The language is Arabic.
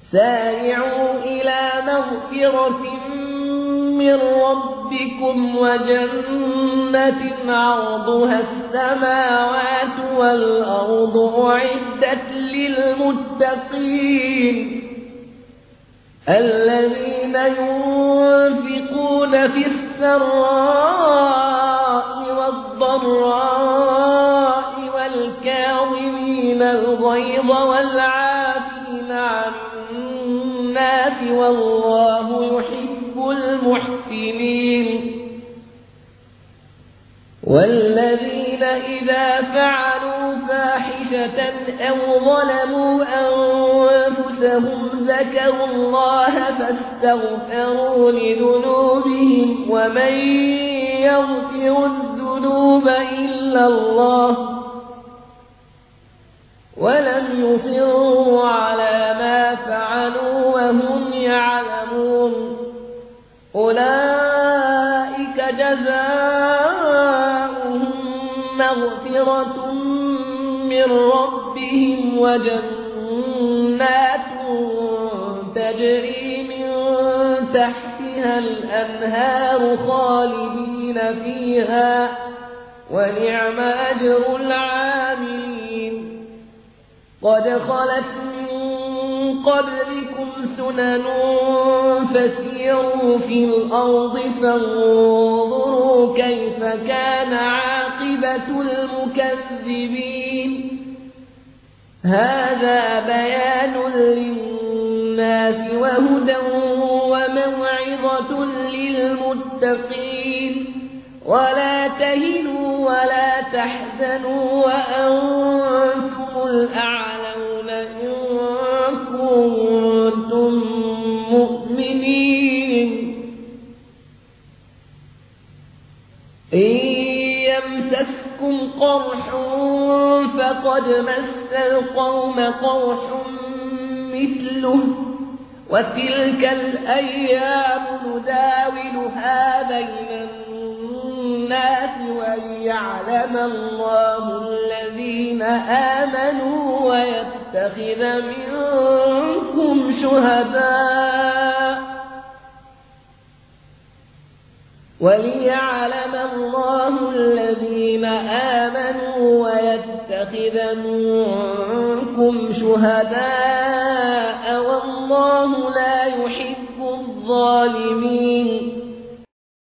سارعوا إلى مغفرة من ربكم وجنة عرضها السماوات والأرض أعدت للمتقين الذين ينفقون في السراء والضراء والكاظمين الغيظ والعافين عن الناس والله يحب المحسنين والذين إذا فعلوا فاحشة أو ظلموا أنفسهم ذكروا الله فاستغفروا لذنوبهم ومن يغفر الذنوب إلا الله ولم يصروا على ما فعلوا وهم يعلمون أولئك جزاؤهم مغفرة من ربهم وجنات تجري من تحتها الأنهار خالدين فيها ونعم أجر العاملين قد خلت من قبلكم سنن فسيروا في الأرض فانظروا كيف كان عاقبة المكذبين هذا بيان للناس وهدى وموعظة للمتقين ولا تهنوا ولا تحزنوا وأنتم الأعلون إن كنتم مؤمنين إن يمسسكم قرح فقد مس القوم قرح مثله وتلك الأيام نداولها بين الناس وليعلم الله الذين آمنوا ويتخذ منكم شهداء والله لا يحب الظالمين